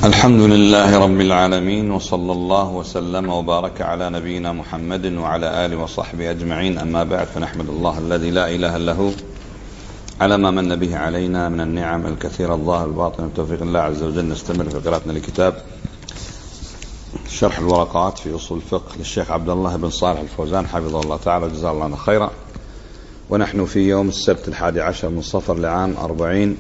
الحمد لله رب العالمين، وصلى الله وسلم وبارك على نبينا محمد وعلى آله وصحبه أجمعين. أما بعد، فنحمد الله الذي لا إله له على ما من به علينا من النعم الكثيرة الظاهر الباطن بتوفيق الله عز وجل. نستمر في قراءتنا لكتاب شرح الورقات في أصول الفقه للشيخ عبد الله بن صالح الفوزان حفظه الله تعالى جزاه الله خيرا. ونحن في يوم السبت 11 من صفر لعام 40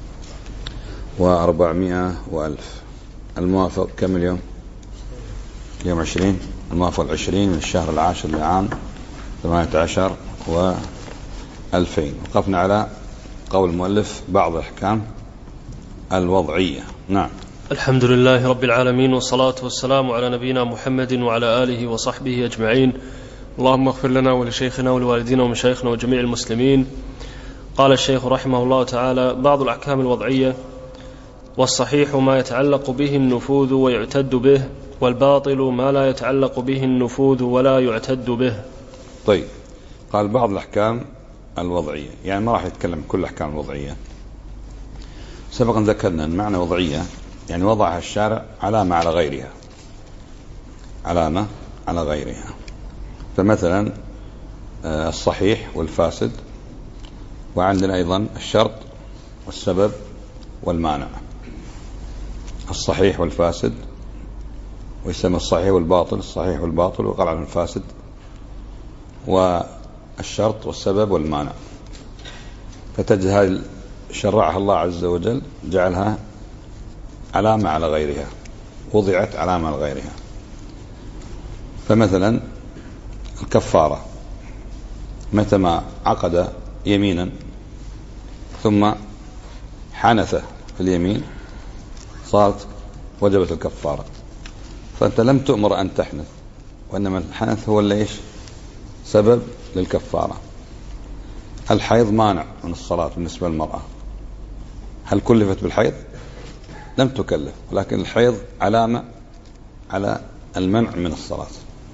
و400 وألف، الموافق كم اليوم؟ يوم 20، الموافق 20 من الشهر العاشر لعام 18 و2000. وقفنا على قول المؤلف بعض الأحكام الوضعية. نعم. الحمد لله رب العالمين، والصلاة والسلام على نبينا محمد وعلى آله وصحبه أجمعين. اللهم اغفر لنا ولشيخنا ولوالدينا ومشايخنا وجميع المسلمين. قال الشيخ رحمه الله تعالى: بعض الأحكام الوضعية: والصحيح ما يتعلق به النفوذ ويعتد به، والباطل ما لا يتعلق به النفوذ ولا يعتد به. طيب، قال بعض الأحكام الوضعية، يعني ما راح يتكلم كل الأحكام الوضعية. سبقا ذكرنا أن معنى وضعية يعني وضعها الشارع علامة على غيرها، علامة على غيرها. فمثلا الصحيح والفاسد، وعندنا أيضا الشرط والسبب والمانع. الصحيح والفاسد، ويسمى الصحيح والباطل، الصحيح والباطل وقال عنه الفاسد، والشرط والسبب والمانع. فتجد هذه شرعها الله عز وجل، جعلها علامة على غيرها، وضعت علامة على غيرها. فمثلا الكفارة، متى ما عقد يمينا ثم حنث في اليمين صارت وجبت الكفارة. فأنت لم تؤمر أن تحنث، وإنما الحنث هو اللي سبب للكفارة. الحيض مانع من الصلاة بالنسبة للمرأة. هل كلفت بالحيض؟ لم تكلف، ولكن الحيض علامة على المنع من الصلاة.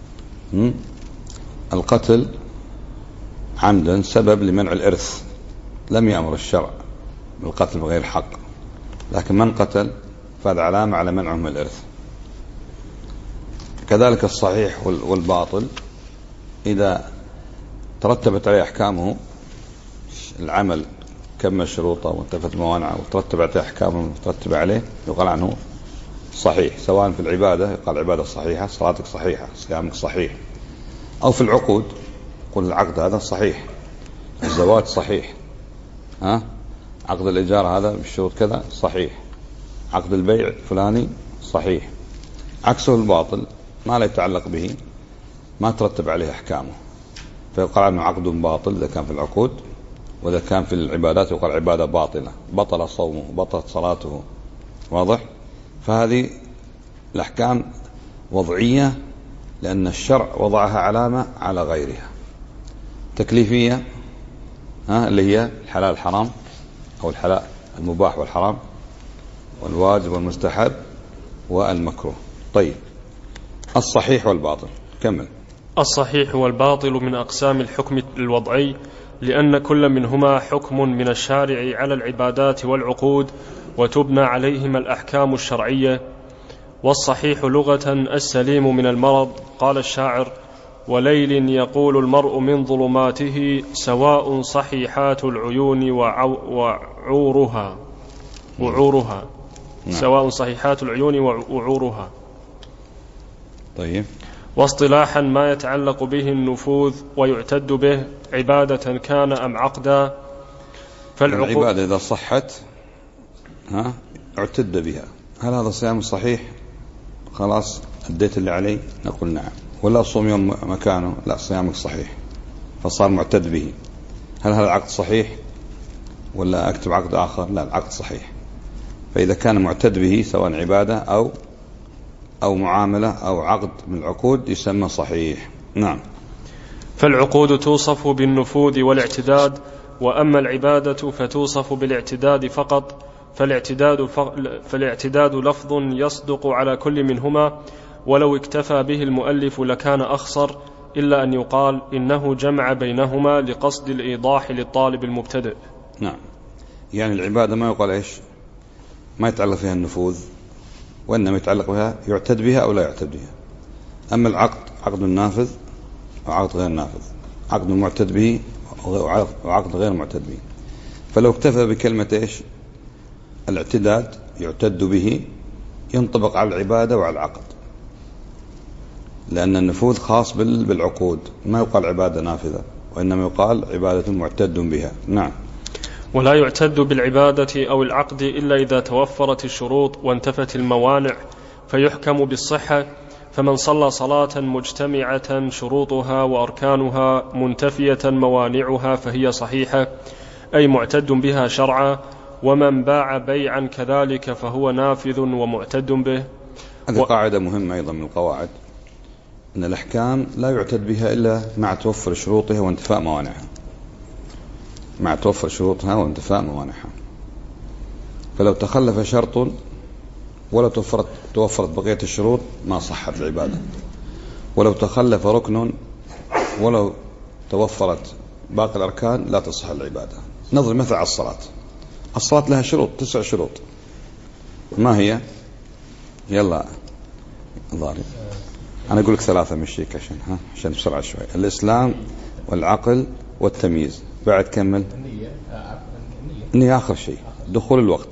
القتل عمدا سبب لمنع الإرث، لم يأمر الشرع بالقتل بغير حق، لكن من قتل فهذا علامة على منعه من الإرث. كذلك الصحيح والباطل إذا ترتبت عليه أحكامه، العمل كم شروطه وانتفت موانعه وترتب عليه أحكامه المترتبة عليه، يقال عنه صحيح. سواء في العبادة يقال عبادة صحيحة، صلاتك صحيحة، صيامك صحيح. أو في العقود قل العقد هذا صحيح، الزواج صحيح، عقد الإيجار هذا بالشروط كذا صحيح، عقد البيع فلاني صحيح. عكسه الباطل، ما لا يتعلق به، ما ترتب عليه أحكامه، فيقال عنه عقد باطل إذا كان في العقود. وإذا كان في العبادات يقال عبادة باطلة، بطل صومه بطلت صلاته. واضح؟ فهذه الأحكام وضعية لأن الشرع وضعها علامة على غيرها. تكليفية اللي هي الحلال الحرام، أو الحلال المباح والحرام، والواجب والمستحب والمكروه. طيب، الصحيح والباطل كمل. الصحيح والباطل من أقسام الحكم الوضعي، لأن كل منهما حكم من الشارع على العبادات والعقود، وتبنى عليهما الأحكام الشرعية. والصحيح لغة السليم من المرض. قال الشاعر: وليل يقول المرء من ظلماته، سواء صحيحات العيون وعورها. سواء صحيحات العيون وعورها. طيب. واصطلاحا ما يتعلق به النفوذ ويعتد به، عبادة كان أم عقدا. العبادة إذا صحت اعتد بها. هل هذا صيام صحيح؟ خلاص أديت اللي علي؟ نقول نعم. ولا صوم يوم مكانه؟ لا، صيامك صحيح، فصار معتد به. هل هذا العقد صحيح ولا أكتب عقد آخر؟ لا، العقد صحيح. فإذا كان معتد به سواء عبادة أو معاملة أو عقد من العقود يسمى صحيح. نعم. فالعقود توصف بالنفوذ والاعتداد، وأما العبادة فتوصف بالاعتداد فقط. فالاعتداد لفظ يصدق على كل منهما، ولو اكتفى به المؤلف لكان أخصر، إلا أن يقال إنه جمع بينهما لقصد الإيضاح للطالب المبتدئ. نعم، يعني العبادة ما يقال ما يتعلق فيها النفوذ وإنما يتعلق بها يعتد بها أو لا يعتد بها. أما العقد عقد نافذ وعقد غير نافذ، عقد معتد به وعقد غير معتد به. فلو اكتفى بكلمة إيش الاعتداد يعتد به ينطبق على العبادة وعلى العقد، لأن النفوذ خاص بالعقود، ما يقال عبادة نافذة وإنما يقال عبادة معتد بها. نعم. ولا يعتد بالعبادة أو العقد إلا إذا توفرت الشروط وانتفت الموانع فيحكم بالصحة. فمن صلى صلاة مجتمعة شروطها وأركانها منتفية موانعها فهي صحيحة، أي معتد بها شرعا. ومن باع بيعا كذلك فهو نافذ ومعتد به. هذه قاعدة مهمة أيضا من القواعد، أن الأحكام لا يعتد بها إلا مع توفر شروطها وانتفاء موانعها، مع توفر شروطها وانتفاء موانعها. فلو تخلف شرط ولا توفرت بقية الشروط ما صحت العبادة، ولو تخلف ركن ولو توفرت باقي الأركان لا تصح العبادة. نضرب مثل على الصلاة. الصلاة لها شروط 9 شروط، ما هي؟ يلا ضارب أنا أقول لك 3 مشيك عشان بسرعة شوي. الإسلام والعقل والتمييز. بعد كمل. النية آخر شيء. دخول الوقت.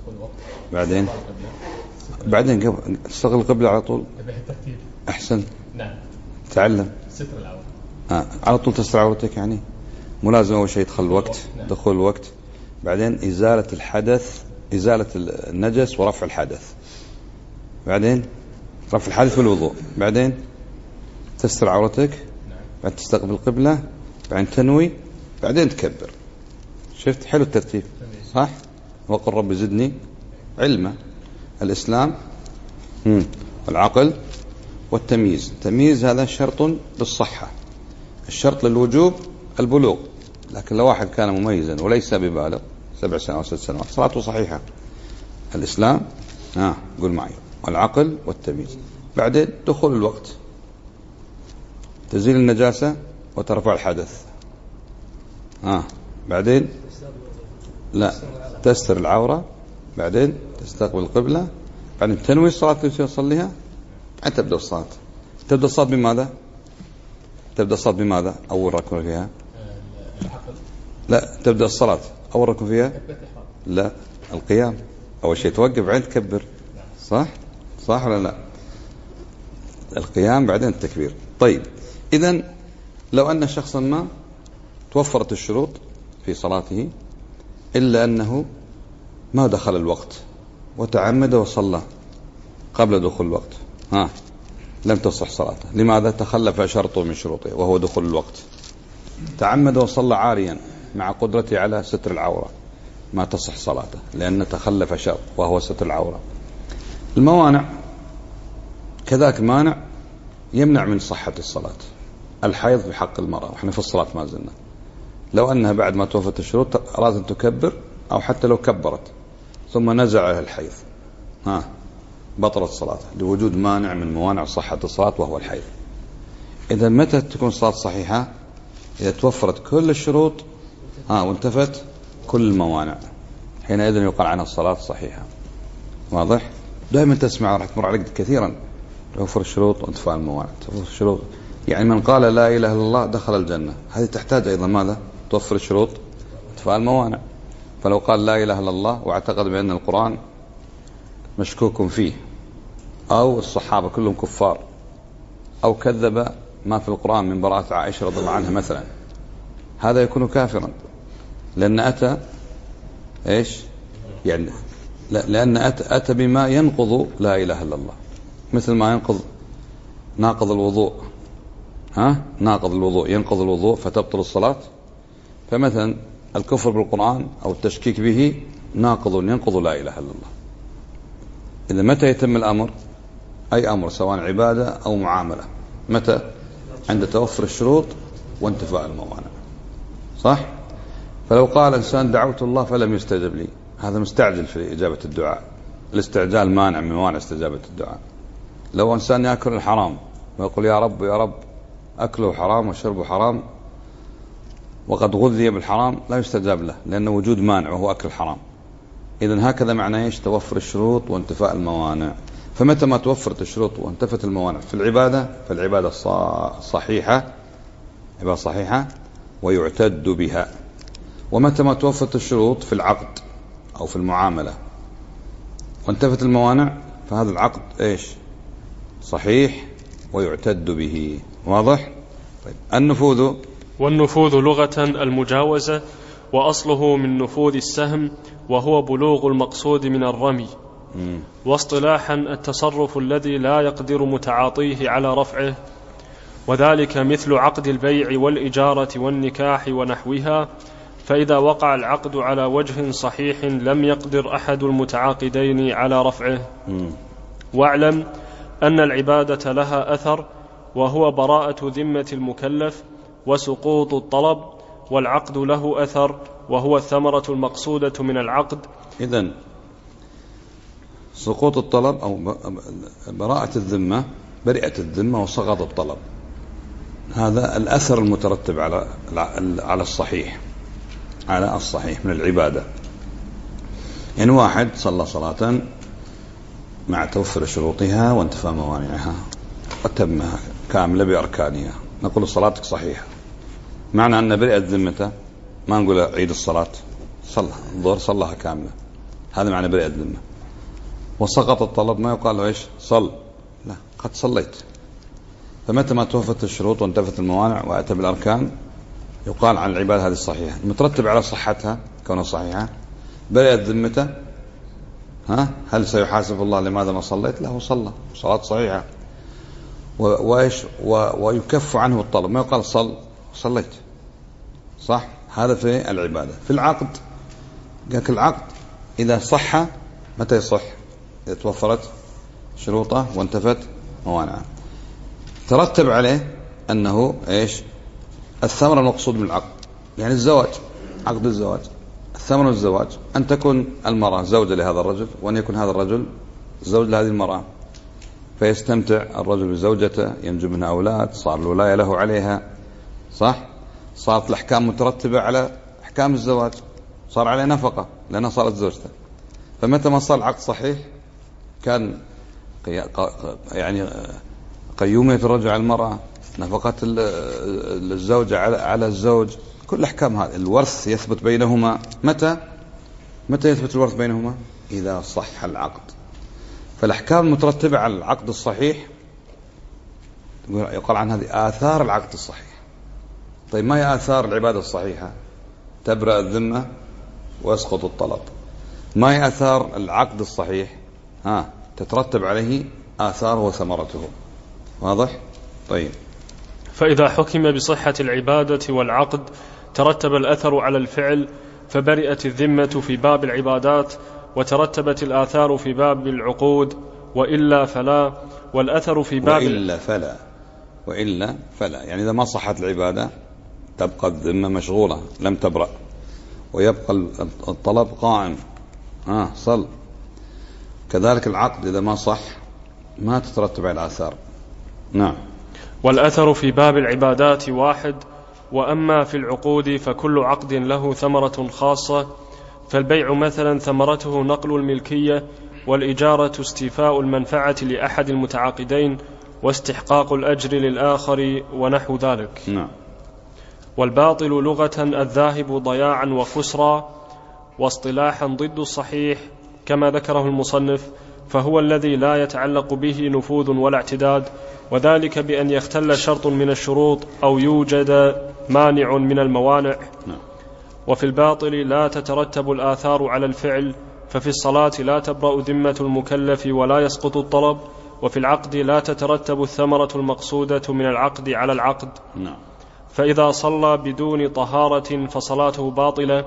بعدين تستغل القبلة على طول. أحسن. نعم. تعلم. ستر العورة. على طول تستر عورتك، يعني ملازم أول شيء يدخل الوقت. دخول الوقت. بعدين إزالة الحدث، إزالة النجس ورفع الحدث. بعدين رفع الحدث بالوضوء. بعدين تستر عورتك. بعدين تستقبل القبلة. بعدين تنوي. بعدين تكبر. شفت حلو الترتيب صح؟ وقل رب زدني علما. الإسلام والعقل والتمييز. التمييز هذا شرط للصحة. الشرط للوجوب البلوغ، لكن لو واحد كان مميزا وليس ببالغ 7 سنوات 6 سنوات صلاته صحيحة. الإسلام قول معي والعقل والتمييز. بعدين دخول الوقت، تزيل النجاسة وترفع الحدث. بعدين لا تستر العورة. بعدين تستقبل القبلة. بعدين تنوي الصلاة التي تصليها. أنت تبدأ الصلاة. تبدأ الصلاة بماذا؟ تبدأ الصلاة بماذا؟ أول ركن فيها. لا تبدأ الصلاة أول ركن فيها. لا القيام. أول شيء توقف بعدين تكبر. صح ولا لا؟ القيام بعدين التكبير. طيب إذن لو أن شخصا ما توفرت الشروط في صلاته إلا أنه ما دخل الوقت وتعمد وصلى قبل دخول الوقت، لم تصح صلاته. لماذا؟ تخلف شرط من شروطه وهو دخول الوقت. تعمد وصلى عاريا مع قدرته على ستر العورة، ما تصح صلاته لأن تخلف شرط وهو ستر العورة. الموانع كذاك مانع يمنع من صحة الصلاة. الحيض بحق المرأة، وإحنا في الصلاة ما زلنا. لو أنها بعد ما توفت الشروط أرادت أن تكبر أو حتى لو كبرت ثم نزعها الحيض بطلت صلاتها لوجود مانع من موانع صحة الصلاة وهو الحيض. إذا متى تكون الصلاة صحيحة؟ إذا توفرت كل الشروط وانتفت كل الموانع، حينئذ يقال عنها الصلاة صحيحة. واضح؟ دائما تسمع راح تمر عليك كثيرا توفر الشروط وانتفاء الموانع. توفر الشروط يعني من قال لا إله إلا الله دخل الجنة. هذه تحتاج أيضا ماذا؟ توفر الشروط وانتفاء الموانع. فلو قال لا إله إلا الله واعتقد بأن القرآن مشكوك فيه أو الصحابة كلهم كفار أو كذب ما في القرآن من براءة عائشة رضي الله عنها مثلا، هذا يكون كافرا لأن أتى إيش يعني لأن أتى بما ينقض لا إله إلا الله، مثل ما ينقض ناقض الوضوء. ناقض الوضوء ينقض الوضوء فتبطل الصلاة. فمثلا الكفر بالقرآن أو التشكيك به ناقض ينقض لا إله إلا الله. إذا متى يتم الأمر؟ أي أمر سواء عبادة أو معاملة، متى؟ عند توفر الشروط وانتفاء الموانع. صح؟ فلو قال إنسان دعوت الله فلم يستجب لي، هذا مستعجل في إجابة الدعاء. الاستعجال مانع من موانع استجابة الدعاء. لو إنسان يأكل الحرام ويقول يا رب يا رب أكله حرام وشربه حرام وقد غذي بالحرام، لا يستجاب له لأنه وجود مانع وهو أكل الحرام. إذن هكذا معناه إيش؟ توفر الشروط وانتفاء الموانع. فمتى ما توفرت الشروط وانتفت الموانع في العبادة فالعبادة صحيحة، عبادة صحيحة ويعتد بها. ومتى ما توفرت الشروط في العقد أو في المعاملة وانتفت الموانع فهذا العقد إيش؟ صحيح ويعتد به. واضح؟ طيب. النفوذ، والنفوذ لغة المجاوزة، وأصله من نفوذ السهم، وهو بلوغ المقصود من الرمي. واصطلاحا التصرف الذي لا يقدر متعاطيه على رفعه، وذلك مثل عقد البيع والإجارة والنكاح ونحوها. فإذا وقع العقد على وجه صحيح لم يقدر أحد المتعاقدين على رفعه. واعلم أن العبادة لها أثر، وهو براءة ذمة المكلف وسقوط الطلب، والعقد له أثر، وهو الثمرة المقصودة من العقد. إذن سقوط الطلب أو براءة الذمة، برئة الذمة وسقط الطلب، هذا الأثر المترتب على الصحيح، على الصحيح من العبادة. يعني واحد صلى صلاة مع توفر شروطها وانتفاء موانعها وتمها كاملة بأركانها، نقول صلاتك صحيحة. معنى أن برئت ذمته ما نقول عيد الصلاة، صلى الظهر صلىها كاملة، هذا معنى برئت ذمة. وسقط الطلب ما يقال له إيش؟ صل، لا، قد صليت. فمتى ما توفت الشروط وانتفت الموانع وأتى بالأركان يقال عن العبادة هذه الصحيحة المترتب على صحتها كونها صحيحة. برئت ذمته، هل سيحاسب الله لماذا ما صليت؟ لا، هو صلى صلاة صحيحة. ويكف عنه الطلب، ما يقال صليت، صح. هذا في العبادة. في العقد قالك العقد إذا صح، متى يصح؟ إذا توفرت شروطه وانتفت موانعه. ترتب عليه أنه إيش؟ الثمرة المقصود من العقد، يعني الزواج، عقد الزواج، الثمرة الزواج أن تكون المرأة زوجة لهذا الرجل، وأن يكون هذا الرجل زوج لهذه المرأة، فيستمتع الرجل بزوجته، ينجب منها أولاد، صار الولاية له عليها، صح. صارت الأحكام مترتبة على أحكام الزواج، صار عليه نفقة لأنها صارت زوجته. فمتى ما صار العقد صحيح كان يعني قيومية الرجل على المرأة، نفقة الزوجة على الزوج، كل أحكام هذا. الورث يثبت بينهما متى يثبت الورث بينهما؟ إذا صح العقد. فالأحكام المترتبة على العقد الصحيح يقال عن هذه آثار العقد الصحيح. طيب، ما هي آثار العبادة الصحيحة؟ تبرأ الذمة ويسقط الطلب. ما هي آثار العقد الصحيح؟ تترتب عليه آثار وثمرته. واضح؟ طيب. فإذا حكم بصحة العبادة والعقد ترتب الأثر على الفعل، فبرئت الذمة في باب العبادات، وترتبت الآثار في باب العقود، وإلا فلا. والأثر في باب وإلا فلا، يعني إذا ما صحت العبادة تبقى الذمة مشغولة لم تبرأ، ويبقى الطلب قائم، صل. كذلك العقد إذا ما صح ما تترتب على الآثار. نعم. والأثر في باب العبادات واحد. وأما في العقود فكل عقد له ثمرة خاصة، فالبيع مثلا ثمرته نقل الملكية، والإجارة استيفاء المنفعة لأحد المتعاقدين واستحقاق الأجر للآخر ونحو ذلك. نعم. والباطل لغة الذاهب ضياعا وخسرا، واصطلاحا ضد الصحيح كما ذكره المصنف، فهو الذي لا يتعلق به نفوذ ولا اعتداد، وذلك بأن يختل شرط من الشروط أو يوجد مانع من الموانع. وفي الباطل لا تترتب الآثار على الفعل، ففي الصلاة لا تبرأ ذمة المكلف ولا يسقط الطلب، وفي العقد لا تترتب الثمرة المقصودة من العقد على العقد. فإذا صلى بدون طهارة فصلاته باطلة.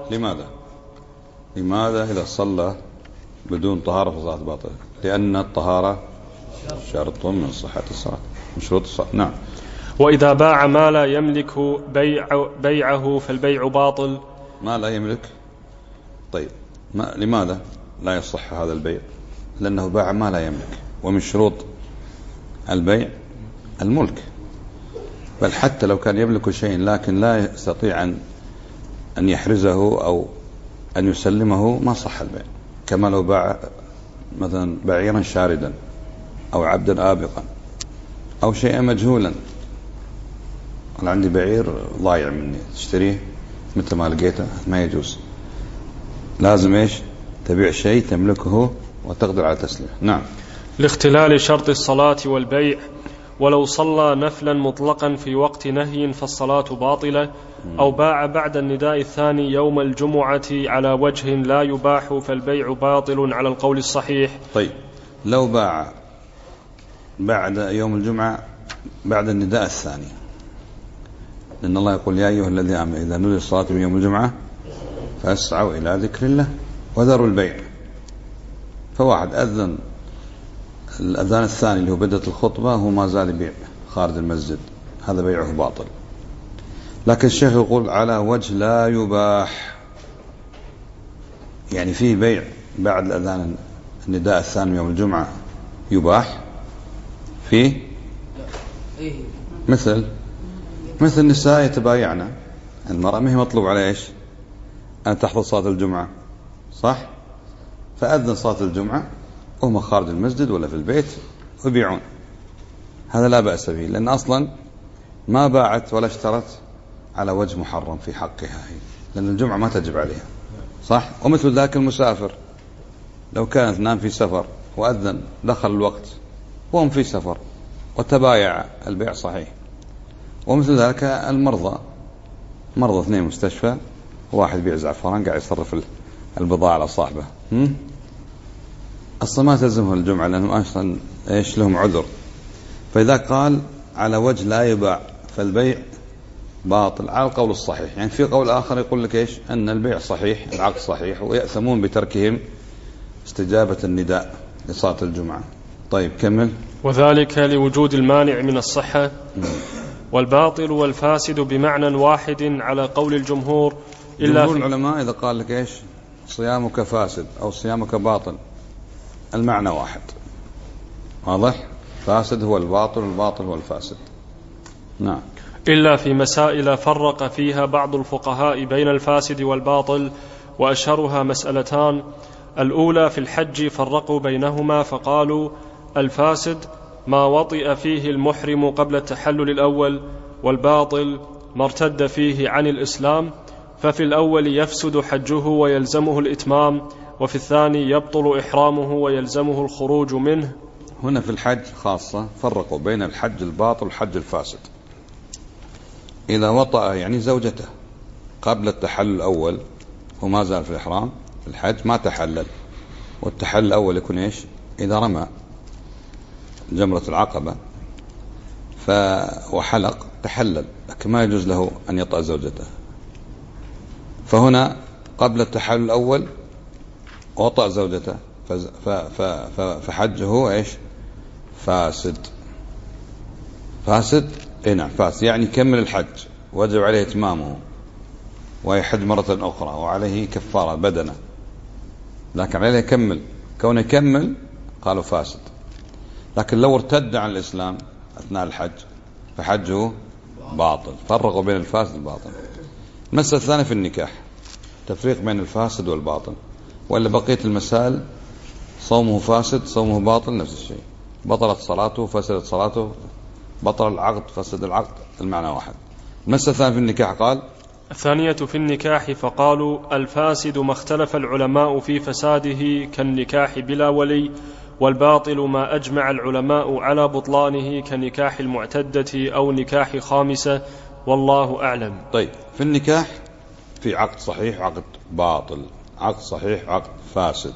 لماذا إذا صلى بدون طهارة فصلاته باطلة؟ لأن الطهارة شرط من صحة الصلاة، من شروط الصلاة. نعم. وإذا باع ما لا يملك بيعه فالبيع باطل. ما لا يملك، طيب لماذا لا يصح هذا البيع؟ لأنه باع ما لا يملك، ومن شروط البيع الملك. بل حتى لو كان يملك شيء لكن لا يستطيع أن يحرزه أو أن يسلمه ما صح البيع. كما لو باع مثلا بعيرا شاردا أو عبدا آبقا أو شيئا مجهولا. أنا عندي بعير ضايع مني، تشتريه مثل ما لقيته، ما يجوز. لازم إيش؟ تبيع شيء تملكه وتقدر على تسليمه. نعم. لاختلال شرط الصلاة والبيع، ولو صلى نفلا مطلقا في وقت نهي فالصلاة باطلة، أو باع بعد النداء الثاني يوم الجمعة على وجه لا يباح فالبيع باطل على القول الصحيح. طيب، لو باع بعد يوم الجمعة بعد النداء الثاني، لأن الله يقول يا أيها الذين آمنوا إذا نودي الصلاة من يوم الجمعة فاسعوا إلى ذكر الله وذروا البيع. فواحد أذن الأذان الثاني اللي هو بدأت الخطبة هو ما زال يبيع خارج المسجد، هذا بيعه باطل. لكن الشيخ يقول على وجه لا يباح، يعني فيه بيع بعد الأذان النداء الثاني يوم الجمعة يباح فيه، مثل النساء يتبايعنا، المرأة ما هي مطلوب على إيش أن تحضر صلاة الجمعة، صح؟ فأذن صلاة الجمعة وهم خارج المسجد ولا في البيت ويبيعون، هذا لا بأس به، لأن أصلا ما باعت ولا اشترت على وجه محرم في حقها هي، لأن الجمعة ما تجب عليها، صح؟ ومثل ذاك المسافر لو كان اثنان في سفر وأذن دخل الوقت وهم في سفر وتبايع البيع صحيح. ومثل ذلك المرضى، مرضى اثنين مستشفى، واحد بيع زعفران قاعد يصرف البضاعة على صاحبه، أصلا ما تلزمهم الجمعة لأنهم أصلا إيش لهم عذر. فإذا قال على وجه لا يباع فالبيع باطل على القول الصحيح. يعني في قول آخر يقول لك إيش أن البيع صحيح، العقد صحيح، ويأثمون بتركهم استجابة النداء لصلاة الجمعة. طيب كمل. وذلك لوجود المانع من الصحة. والباطل والفاسد بمعنى واحد على قول الجمهور، إلا جمهور العلماء إذا قال لك إيش صيامك فاسد أو صيامك باطل، المعنى واحد، واضح؟ فاسد هو الباطل والباطل هو الفاسد. نعم. إلا في مسائل فرق فيها بعض الفقهاء بين الفاسد والباطل، وأشهرها مسألتان. الأولى في الحج فرقوا بينهما فقالوا الفاسد ما وطئ فيه المحرم قبل التحلل الأول، والباطل ما ارتد فيه عن الإسلام، ففي الأول يفسد حجه ويلزمه الإتمام، وفي الثاني يبطل إحرامه ويلزمه الخروج منه. هنا في الحج خاصة فرقوا بين الحج الباطل والحج الفاسد. إذا وطأ يعني زوجته قبل التحلل الأول وما زال في الإحرام الحج ما تحلل، والتحلل الأول يكون إيش إذا رمى جمرة العقبة وحلق تحلل، لكن ما يجوز له أن يطأ زوجته. فهنا قبل التحلل الأول وطأ زوجته فحجه إيش فاسد. فاسد نعم فاسد، يعني يكمل الحج وجب عليه إتمامه ويحج مرة أخرى وعليه كفارة بدنه، لكن عليه يكمل، كونه يكمل قالوا فاسد. لكن لو ارتد عن الإسلام أثناء الحج فحجه باطل. فرقوا بين الفاسد والباطل. المسألة الثانية في النكاح تفريق بين الفاسد والباطل، ولا بقية المسائل صومه فاسد صومه باطل نفس الشيء، بطلت صلاته فسدت صلاته، بطل العقد فسد العقد، المعنى واحد. المسألة الثانية في النكاح قال الثانية في النكاح فقالوا الفاسد ما اختلف العلماء في فساده كالنكاح بلا ولي، والباطل ما أجمع العلماء على بطلانه كنكاح المعتدة أو نكاح خامسة، والله أعلم. طيب في النكاح في عقد صحيح عقد باطل، عقد صحيح عقد فاسد.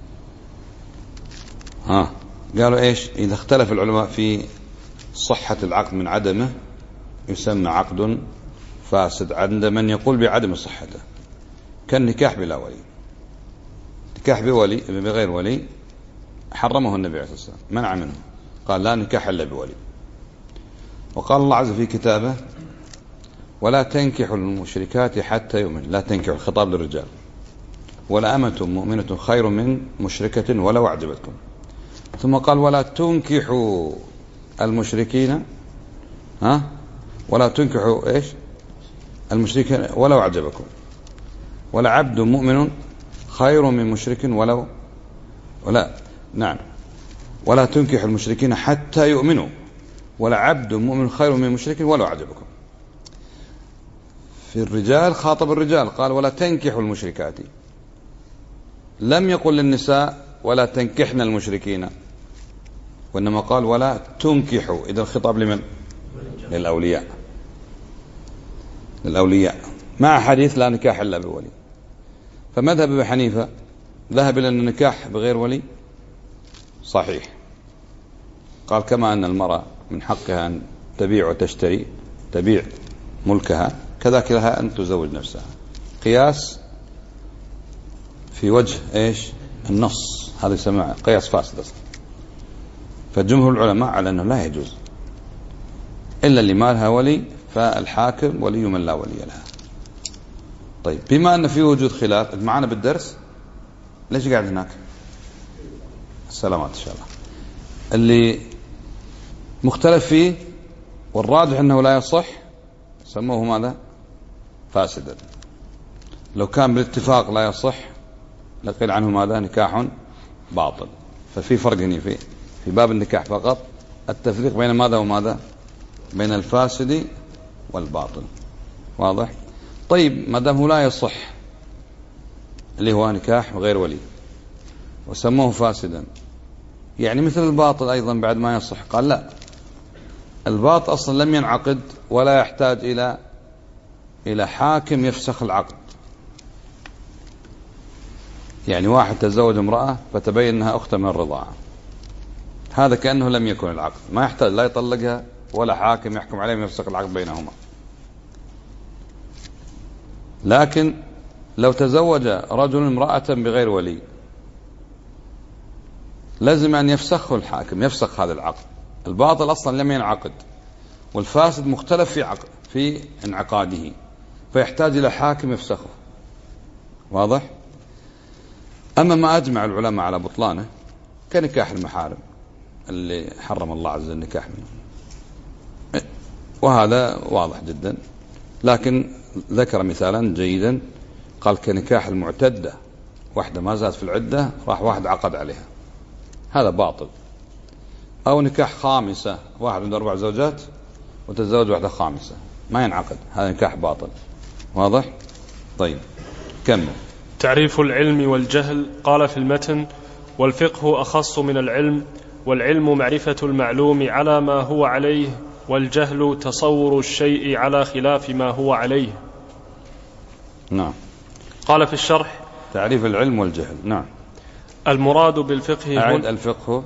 قالوا إيش إذا اختلف العلماء في صحة العقد من عدمه يسمى عقد فاسد عند من يقول بعدم صحته، كالنكاح بلا ولي. نكاح بولي بغير ولي حرمه النبي عليه الصلاة والسلام، منع منه، قال لا نكاح إلا بولي. وقال الله عز في كتابه ولا تنكحوا المشركات حتى يؤمن، لا تنكحوا الخطاب للرجال، ولا أمة مؤمنة خير من مشركة ولو أعجبتكم. ثم قال ولا تنكحوا المشركين ولا تنكحوا إيش المشركين ولو أعجبكم، ولا عبد مؤمن خير من مشرك ولا نعم ولا تنكحوا المشركين حتى يؤمنوا ولعبد مؤمن خير من مشرك ولو أعجبكم. في الرجال خاطب الرجال قال ولا تنكحوا المشركات، لم يقل للنساء ولا تنكحن المشركين، وإنما قال ولا تنكحوا. إذا الخطاب لمن؟ للأولياء، للأولياء، مع حديث لا نكاح إلا بولي. فمذهب أبي حنيفة ذهب إلى النكاح بغير ولي صحيح، قال كما أن المرأة من حقها أن تبيع وتشتري، تبيع ملكها، كذلك لها أن تزوج نفسها. قياس في وجه إيش؟ النص، هذا يسمى قياس فاسد أصلا. فجمهور العلماء على أنه لا يجوز إلا اللي ما لها ولي، فالحاكم ولي من لا ولي لها. طيب بما أن في وجود خلاف معنا بالدرس، ليش قاعد هناك؟ السلامات إن شاء الله. اللي مختلف فيه والراجح أنه لا يصح سموه ماذا؟ فاسدا. لو كان بالاتفاق لا يصح لقيل عنه ماذا؟ نكاح باطل. ففي فرق هنا في باب النكاح فقط التفريق بين ماذا وماذا؟ بين الفاسد والباطل. واضح؟ طيب ما دام هو لا يصح اللي هو نكاح غير ولي وسموه فاسدا، يعني مثل الباطل أيضا بعد ما يصح. قال لا، الباطل أصلا لم ينعقد ولا يحتاج إلى حاكم يفسخ العقد. يعني واحد تزوج امرأة فتبين أنها أخت من الرضاعة، هذا كأنه لم يكن العقد، ما يحتاج لا يطلقها ولا حاكم يحكم عليهم يفسخ العقد بينهما. لكن لو تزوج رجل امرأة بغير ولي لازم أن يفسخه الحاكم، يفسخ هذا العقد. الباطل أصلا لم ينعقد والفاسد مختلف في انعقاده، فيحتاج إلى حاكم يفسخه. واضح؟ أما ما أجمع العلماء على بطلانه كنكاح المحارم اللي حرم الله عز وجل النكاح منه، وهذا واضح جدا. لكن ذكر مثالا جيدا، قال كنكاح المعتدة، واحدة ما زالت في العدة راح واحد عقد عليها، هذا باطل. أو نكاح خامسة، واحد عنده 4 زوجات وتزوج واحدة خامسة، ما ينعقد، هذا نكاح باطل. واضح؟ طيب كمل. تعريف العلم والجهل. قال في المتن: والفقه أخص من العلم، والعلم معرفة المعلوم على ما هو عليه، والجهل تصور الشيء على خلاف ما هو عليه. نعم. قال في الشرح: تعريف العلم والجهل. نعم. المراد بالفقه أعد الفقه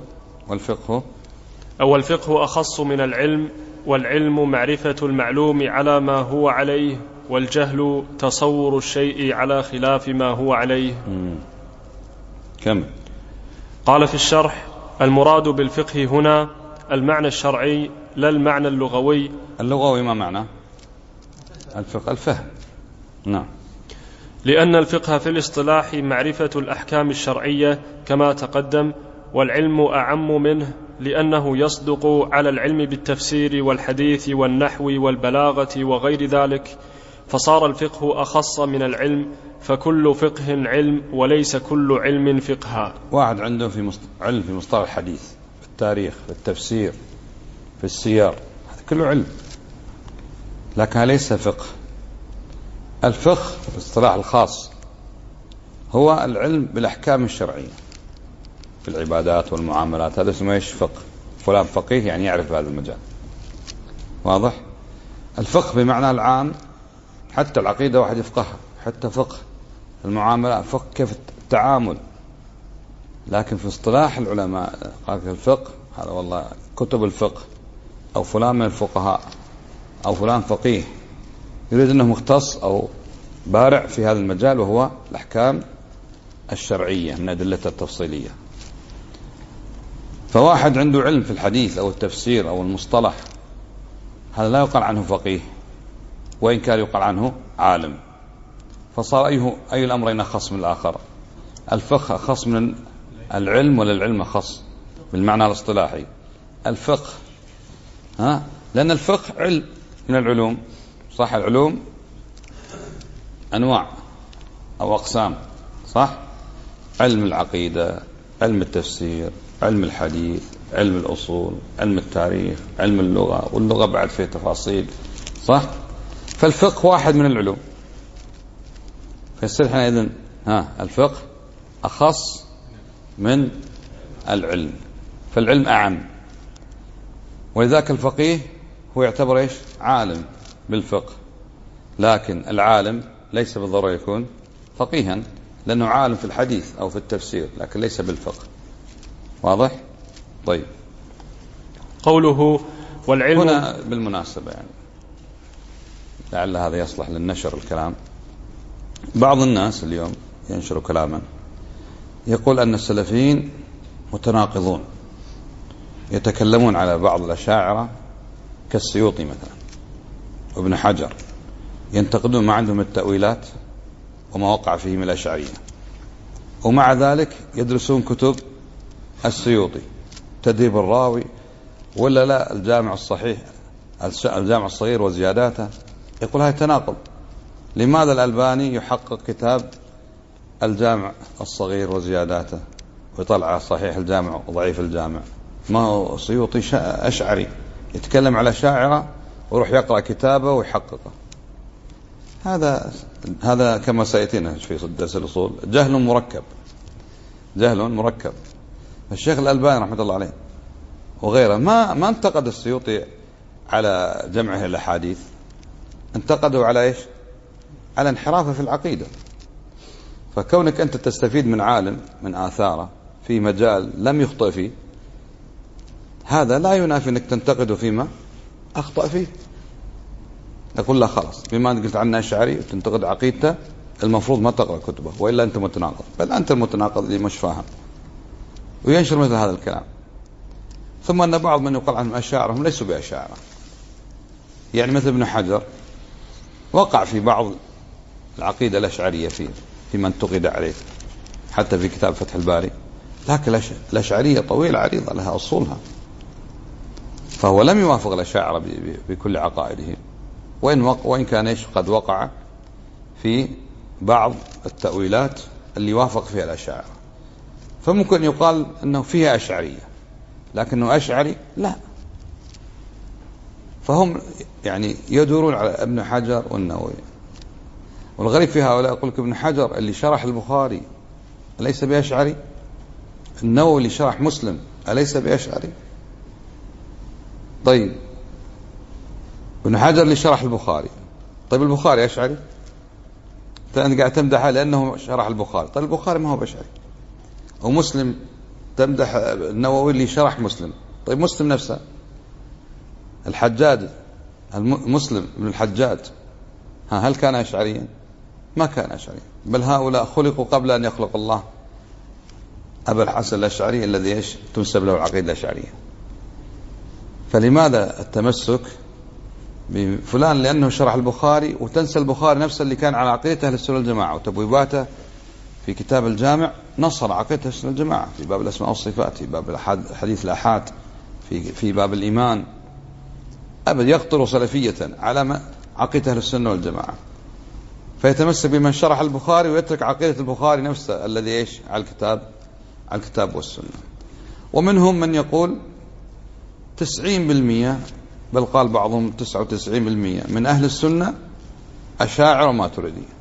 والفقه أخص من العلم، والعلم معرفة المعلوم على ما هو عليه، والجهل تصور الشيء على خلاف ما هو عليه. كم؟ قال في الشرح: المراد بالفقه هنا المعنى الشرعي لا المعنى اللغوي. اللغوي ما معنى؟ الفقه الفهم. نعم. لأن الفقه في الاصطلاح معرفة الأحكام الشرعية كما تقدم، والعلم أعم منه لأنه يصدق على العلم بالتفسير والحديث والنحو والبلاغة وغير ذلك، فصار الفقه أخص من العلم، فكل فقه علم وليس كل علم فقها. واحد عنده علم في مصطلح الحديث، في التاريخ، في التفسير، في السير، هذا كله علم، لكن ليس فقه. الفقه في الاصطلاح الخاص هو العلم بالأحكام الشرعية في العبادات والمعاملات، هذا اسمه ايش؟ فقه. فلان فقيه يعني يعرف هذا المجال. واضح؟ الفقه بمعنى العام حتى العقيدة واحد يفقهها، حتى فقه المعاملات، فقه كيف التعامل. لكن في اصطلاح العلماء قال الفقه هذا والله كتب الفقه، أو فلان من الفقهاء، أو فلان فقيه يريد أنه مختص أو بارع في هذا المجال، وهو الأحكام الشرعية من أدلتها التفصيلية. فواحد عنده علم في الحديث أو التفسير أو المصطلح، هذا لا يقال عنه فقيه، وإن كان يقال عنه عالم. فصار أي الأمرين أخص من الآخر؟ الفقه أخص من العلم ولا العلم أخص بالمعنى الاصطلاحي؟ الفقه، لأن الفقه علم من العلوم، صح؟ العلوم أنواع أو أقسام، صح؟ علم العقيدة، علم التفسير، علم الحديث، علم الأصول، علم التاريخ، علم اللغة، واللغة بعد فيه تفاصيل، صح؟ فالفقه واحد من العلوم، فيصير حينئذ الفقه أخص من العلم، فالعلم أعم، ولذلك الفقيه هو يعتبر إيش؟ عالم بالفقه، لكن العالم ليس بالضرورة يكون فقيها، لأنه عالم في الحديث أو في التفسير، لكن ليس بالفقه. واضح؟ طيب، قوله والعلم هنا بالمناسبة يعني لعل هذا يصلح للنشر الكلام. بعض الناس اليوم ينشروا كلاما يقول أن السلفيين متناقضون، يتكلمون على بعض الأشاعرة كالسيوطي مثلا وابن حجر، ينتقدون ما عندهم التأويلات وما وقع فيه من الأشعرية، ومع ذلك يدرسون كتب السيوطي، تدريب الراوي، ولا لا الجامع الصحيح، الجامع الصغير وزياداته، يقول هاي تناقض. لماذا الألباني يحقق كتاب الجامع الصغير وزياداته ويطلع صحيح الجامع وضعيف الجامع؟ ما هو سيوطي أشعري يتكلم على شاعرة ويروح يقرأ كتابه ويحققه. هذا كما سيأتينا في درس الأصول جهل مركب. الشيخ الألباني رحمة الله عليه وغيره ما انتقد السيوطي على جمعه الأحاديث، انتقدوا على إيش؟ على انحرافه في العقيدة. فكونك أنت تستفيد من عالم من آثاره في مجال لم يخطئ فيه، هذا لا ينافي أنك تنتقده فيما أخطأ فيه. أقول لا خلاص، بما أنك قلت عنه أشعري وتنتقد عقيدته، المفروض ما تقرأ كتبه، وإلا أنت متناقض، بل أنت المتناقض اللي مش فاهم، وينشر مثل هذا الكلام. ثم أن بعض من يقال عنهم أشاعرة هم ليسوا بأشاعرة، يعني مثل ابن حجر وقع في بعض العقيدة الأشعرية فيما انتقد عليه، حتى في كتاب فتح الباري، لكن الأشعرية طويلة عريضة لها أصولها، فهو لم يوافق الأشاعرة بكل عقائدهم، وإن كان إيش قد وقع في بعض التأويلات اللي وافق فيها الأشاعرة. فممكن يقال أنه فيها أشعرية، لكنه أشعري لا. فهم يعني يدورون على ابن حجر والنووي. والغريب في هؤلاء يقول لك ابن حجر اللي شرح البخاري أليس بأشعري؟ النووي اللي شرح مسلم أليس بأشعري؟ طيب ابن حجر اللي شرح البخاري، طيب البخاري أشعري؟ أنت قاعد تمدحه لأنه شرح البخاري، طيب البخاري ما هو بأشعري. ومسلم تمدح النووي اللي شرح مسلم، طيب مسلم نفسه الحجاج، مسلم بن الحجاج، هل كان أشعريا؟ ما كان أشعريا، بل هؤلاء خلقوا قبل أن يخلق الله أبا الحسن الأشعري الذي إيش تنسب له العقيدة الأشعرية. فلماذا التمسك بفلان لأنه شرح البخاري، وتنسى البخاري نفسه اللي كان على عقيدة أهل السنة والجماعة، وتبويباته في كتاب الجامع نصر عقيدة أهل السنة والجماعة في باب الأسماء والصفات، في باب حديث الآحاد، في باب الإيمان، أبد يقطر سلفية على عقيدة أهل السنة والجماعة. فيتمسك بمن شرح البخاري ويترك عقيدة البخاري نفسه الذي إيش على الكتاب والسنة. ومنهم من يقول 90%، بل قال بعضهم 99% من أهل السنة أشاعرة ماتريدية.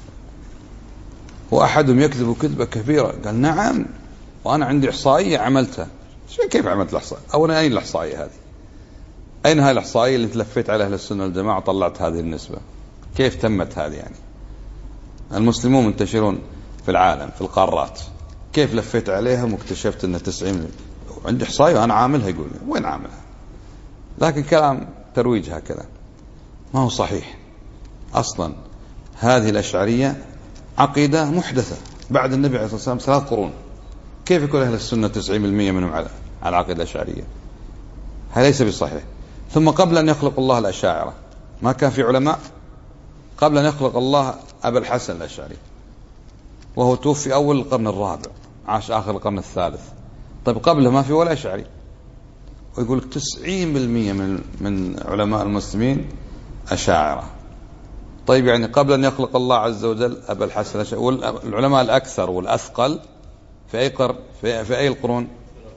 وأحدهم يكذب كذبة كبيرة، قال نعم وأنا عندي إحصائية عملتها. كيف عملت الإحصائية؟ أولا أين الإحصائية هذه؟ أين هاي الإحصائية اللي تلفيت على أهل السنة والجماعة وطلعت هذه النسبة؟ كيف تمت هذه؟ يعني المسلمون منتشرون في العالم في القارات، كيف لفيت عليهم واكتشفت أن 90 عندي إحصائية وأنا عاملها؟ يقول وين عاملها؟ لكن كلام ترويج هكذا ما هو صحيح. أصلا هذه الأشعرية عقيدة محدثة بعد النبي عليه الصلاة والسلام 3 قرون. كيف يكون أهل السنة 90% منهم على العقيدة الأشعرية؟ هذا ليس بصحيح. ثم قبل أن يخلق الله الأشاعرة ما كان في علماء؟ قبل أن يخلق الله أبا الحسن الأشعري، وهو توفي أول القرن الرابع، عاش آخر القرن الثالث. طيب قبله ما في ولا أشعري، ويقول 90% من علماء المسلمين أشاعرة. طيب يعني قبل أن يخلق الله عز وجل أبا الحسن الأشعري، والعلماء الأكثر والأثقل في أي القرون؟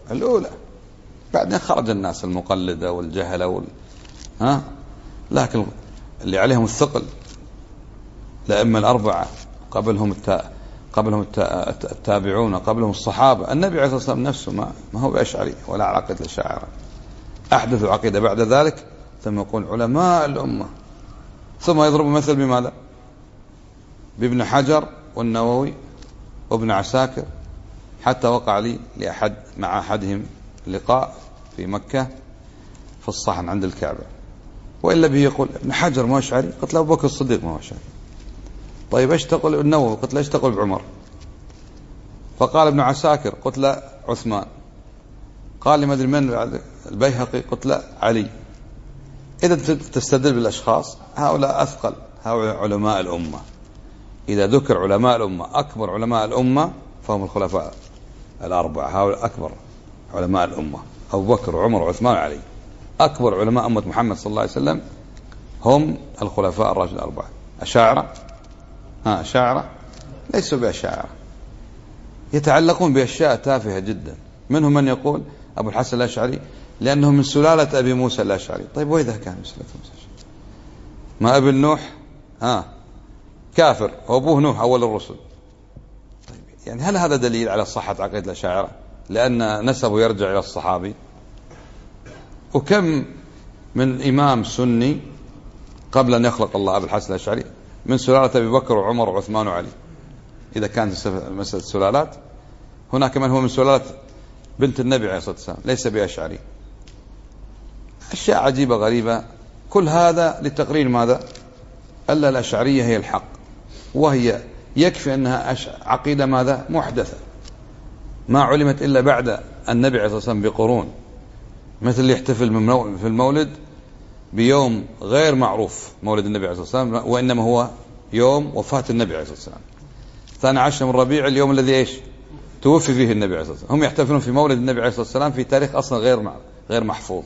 الأولى. بعدين خرج الناس المقلدة والجهلة لكن اللي عليهم الثقل الأئمة الأربعة، قبلهم التابعون، قبلهم الصحابة. النبي عليه الصلاة والسلام نفسه ما هو بأشعري ولا على عقيدة الأشاعرة، أحدثوا عقيدة بعد ذلك، ثم يقول علماء الأمة، ثم يضرب مثل بماذا؟ بابن حجر والنووي وابن عساكر. حتى وقع لي مع أحدهم لقاء في مكة في الصحن عند الكعبة، وإلا به يقول ابن حجر ما هو أشعري؟ قلت له أبو بكر الصديق ما هو أشعري. طيب ايش تقول النووي؟ قلت له ايش تقول بعمر؟ فقال ابن عساكر. قلت له عثمان. قال لي ما ادري من البيهقي. قلت له علي. إذا تستدل بالأشخاص هؤلاء أثقل، هؤلاء علماء الأمة. إذا ذكر علماء الأمة أكبر علماء الأمة فهم الخلفاء الأربعة، هؤلاء أكبر علماء الأمة، أبو بكر وعمر وعثمان وعلي. أكبر علماء أمة محمد صلى الله عليه وسلم هم الخلفاء الراشدين الأربعة. أشاعرة أشاعرة ليسوا بأشاعرة، يتعلقون بأشياء تافهة جدا. منهم من يقول أبو الحسن الأشعري لأنه من سلالة أبي موسى الأشعري. طيب وإذا كان من سلالة موسى الأشعري؟ ما أبي نوح كافر وأبوه نوح أول الرسل. طيب يعني هل هذا دليل على صحة عقيدة الأشاعرة لأن نسبه يرجع إلى الصحابي؟ وكم من إمام سني قبل أن يخلق الله أبو الحسن الأشعري من سلالة أبي بكر وعمر وعثمان وعلي. إذا كانت مسألة سلالات، هناك من هو من سلالة بنت النبي عليه الصلاة والسلام ليس بأشعري. أشياء عجيبة غريبة. كل هذا لتقرير ماذا؟ ألا الأشعرية هي الحق، وهي يكفي أنها عقيدة ماذا؟ محدثة، ما علمت إلا بعد النبي عليه الصلاة والسلام بقرون. مثل اللي يحتفل في المولد بيوم غير معروف، مولد النبي عليه الصلاة والسلام، وإنما هو يوم وفاة النبي عليه الصلاة والسلام، 12 من ربيع، اليوم الذي إيش؟ توفي فيه النبي عليه الصلاة والسلام. هم يحتفلون في مولد النبي عليه الصلاة والسلام في تاريخ أصلا غير محفوظ.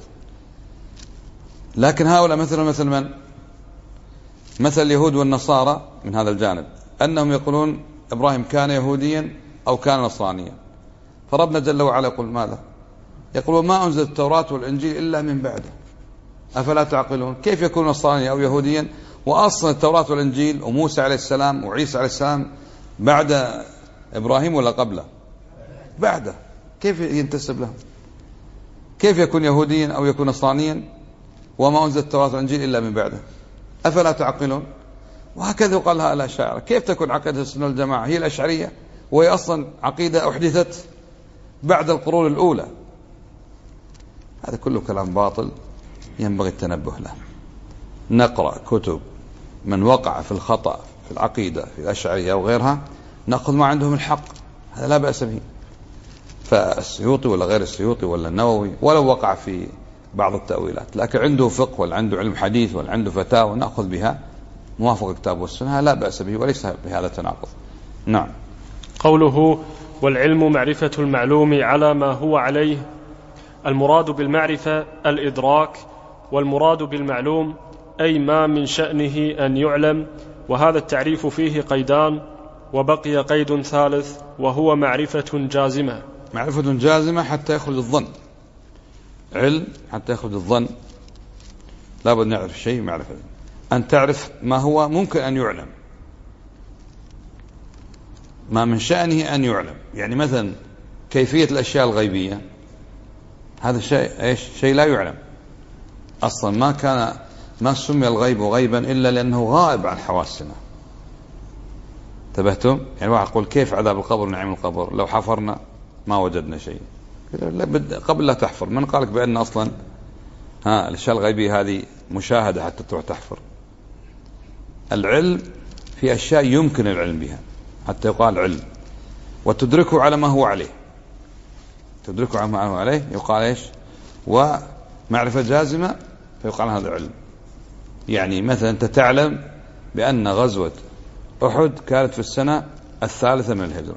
لكن هؤلاء مثل من؟ مثل اليهود والنصارى من هذا الجانب، أنهم يقولون إبراهيم كان يهوديا أو كان نصرانيا. فربنا جل وعلا يقول ماذا؟ يقول ما أنزل التوراة والإنجيل إلا من بعده أفلا تعقلون. كيف يكون نصرانيا أو يهوديا وأصلا التوراة والإنجيل وموسى عليه السلام وعيسى عليه السلام بعد إبراهيم ولا قبله؟ بعده. كيف ينتسب له؟ كيف يكون يهوديا أو يكون نصرانيا وما أنزل التوراة والإنجيل إلا من بعده؟ أفلا تعقلون. وهكذا قال لها الأشاعرة. كيف تكون عقيدة السنة والجماعة هي الأشعرية وهي أصلا عقيدة أحدثت بعد القرون الأولى؟ هذا كله كلام باطل ينبغي التنبه له. نقرأ كتب من وقع في الخطأ في العقيدة في الأشعرية أو غيرها، نأخذ ما عندهم الحق، هذا لا بأس به. فالسيوطي ولا غير السيوطي ولا النووي ولو وقع في بعض التأويلات، لكن عنده فقه ولا عنده علم حديث ولا عنده فتاوى نأخذ بها موافق الكتاب والسنة، لا بأس به وليس بهذا تناقض. نعم. قوله والعلم معرفة المعلوم على ما هو عليه، المراد بالمعرفة الإدراك، والمراد بالمعلوم أي ما من شأنه أن يعلم. وهذا التعريف فيه قيدان، وبقي قيد ثالث وهو معرفة جازمة. معرفة جازمة حتى يخرج الظن. علم حتى يخرج الظن لابد نعرف شيء معرفة، أن تعرف ما هو ممكن أن يعلم، ما من شأنه أن يعلم. يعني مثلا كيفية الأشياء الغيبية، هذا شيء لا يعلم أصلا. ما سمي الغيب غيبا إلا لأنه غائب عن حواسنا. انتبهتم؟ يعني واحد يقول كيف عذاب القبر ونعيم القبر؟ لو حفرنا ما وجدنا شيء. قبل لا تحفر من قالك بأن أصلا الأشياء الغيبية هذه مشاهدة حتى تروح تحفر؟ العلم في أشياء يمكن العلم بها حتى يقال علم، وتدركه على ما هو عليه. تدركه على ما هو عليه يقال إيش؟ ومعرفة جازمة فيقال هذا علم. يعني مثلا أنت تعلم بأن غزوة أحد كانت في السنة 3 من الهجرة.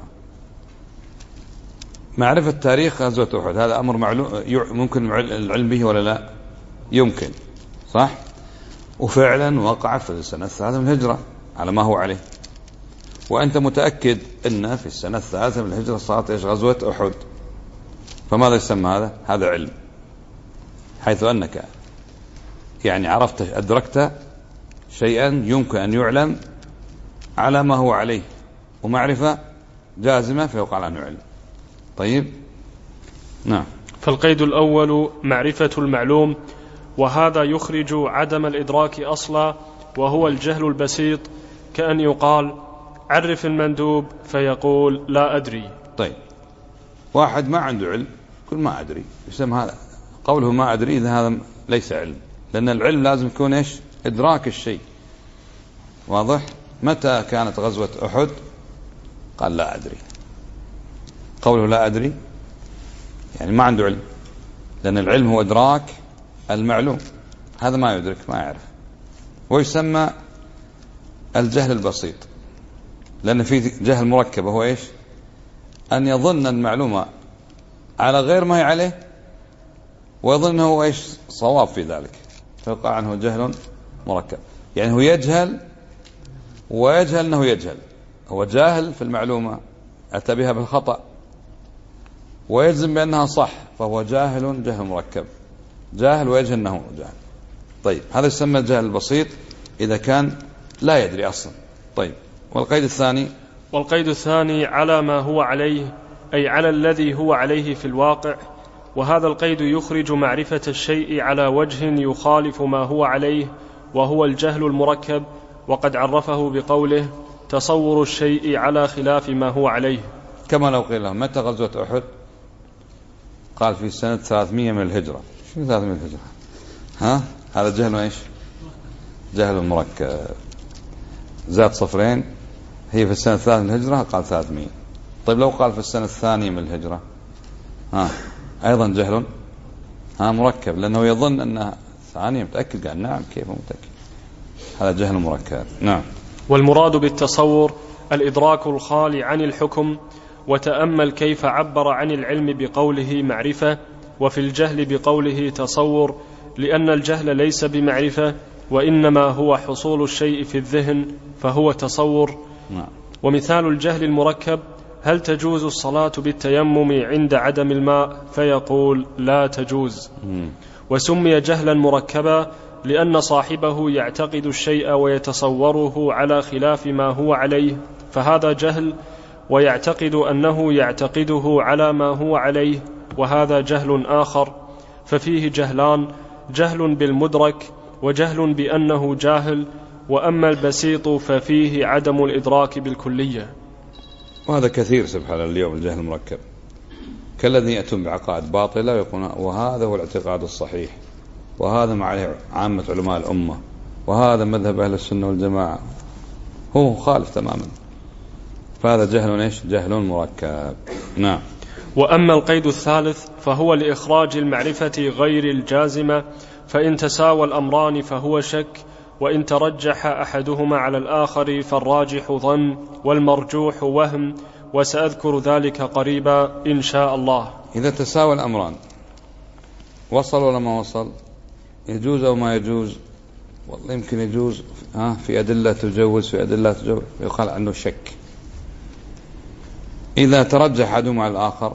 معرفة تاريخ غزوة أحد هذا أمر معلوم ممكن العلم به ولا لا؟ يمكن، صح؟ وفعلا وقع في السنة 3 من الهجرة على ما هو عليه. وأنت متأكد أن في السنة 3 من الهجرة صارت إيش؟ غزوة أحد. فماذا يسمى هذا؟ هذا علم، حيث أنك يعني عرفت أدركت شيئا يمكن أن يعلم على ما هو عليه، ومعرفة جازمة فيقال عنه علم. طيب نعم. فالقيد الأول معرفة المعلوم، وهذا يخرج عدم الإدراك أصلا، وهو الجهل البسيط، كأن يقال عرف المندوب فيقول لا أدري. طيب واحد ما عنده علم يقول ما أدري، يسمى هذا قوله ما أدري إذا هذا ليس علم، لأن العلم لازم يكون إيش؟ إدراك الشيء. واضح؟ متى كانت غزوة أحد؟ قال لا أدري. قوله لا أدري يعني ما عنده علم، لأن العلم هو إدراك المعلوم، هذا ما يدرك ما يعرف، ويسمى الجهل البسيط، لأن في جهل مركب هو إيش؟ أن يظن المعلومة على غير ما هي عليه، ويظن أنه هو إيش؟ صواب في ذلك، فيقال عنه جهل مركب. يعني هو يجهل ويجهل أنه يجهل، هو جاهل في المعلومة أتى بها بالخطأ ويجزم بأنها صح، فهو جاهل جهل مركب، جاهل ويجهل أنه جاهل. طيب هذا يسمى الجهل البسيط إذا كان لا يدري أصلا. طيب والقيد الثاني؟ والقيد الثاني على ما هو عليه، أي على الذي هو عليه في الواقع، وهذا القيد يخرج معرفة الشيء على وجه يخالف ما هو عليه، وهو الجهل المركب، وقد عرفه بقوله تصور الشيء على خلاف ما هو عليه. كما لو قيل لهم متى غزوة أحد؟ قال في سنة 300 من الهجرة. شو 300 من الهجرة؟ ها؟ هذا جهل ايش؟ جهل مركب، زاد صفرين، هي في السنة 3 من الهجرة قال 300. طيب لو قال في السنة 2 من الهجرة أيضا جهل مركب، لأنه يظن أنها ثانية، متأكد؟ قال نعم، كيف متأكد؟ هذا جهل مركب. نعم. والمراد بالتصور الإدراك الخالي عن الحكم. وتأمل كيف عبر عن العلم بقوله معرفة، وفي الجهل بقوله تصور، لأن الجهل ليس بمعرفة، وإنما هو حصول الشيء في الذهن فهو تصور. ومثال الجهل المركب هل تجوز الصلاة بالتيمم عند عدم الماء؟ فيقول لا تجوز. وسمي جهلا مركبا لأن صاحبه يعتقد الشيء ويتصوره على خلاف ما هو عليه، فهذا جهل، ويعتقد أنه يعتقده على ما هو عليه، وهذا جهل آخر. ففيه جهلان، جهل بالمدرك وجهل بأنه جاهل. وأما البسيط ففيه عدم الإدراك بالكلية. وهذا كثير سبحان الله اليوم، الجهل المركب، كالذي يأتون بعقائد باطلة ويقولون وهذا هو الاعتقاد الصحيح، وهذا ما عليه عامة علماء الأمة، وهذا مذهب أهل السنة والجماعة، هو خالف تماما، فهذا جهل ايش؟ جهل مركب. نعم. وأما القيد الثالث فهو لإخراج المعرفة غير الجازمة، فإن تساوى الأمران فهو شك، وإن ترجح أحدهما على الآخر فالراجح ظن، والمرجوح وهم، وسأذكر ذلك قريبا إن شاء الله. إذا تساوى الأمران وصل ولا ما وصل، يجوز أو ما يجوز، والله يمكن يجوز في أدلة تجوز، في أدلة تجوز، يقال عنه شك. إذا ترجح أحدهما على الآخر،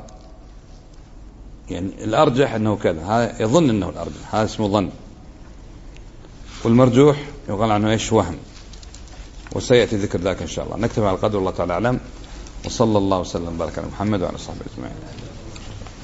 يعني الأرجح أنه كذا، هذا يظن أنه الأرجح، هذا اسمه ظن. والمرجوح يقال عنه إيش؟ وهم. وسيأتي ذكر ذلك إن شاء الله. نكتب على القدر، الله تعالى أعلم، وصلى الله وسلم وبارك على محمد وعلى صحبه أجمعين.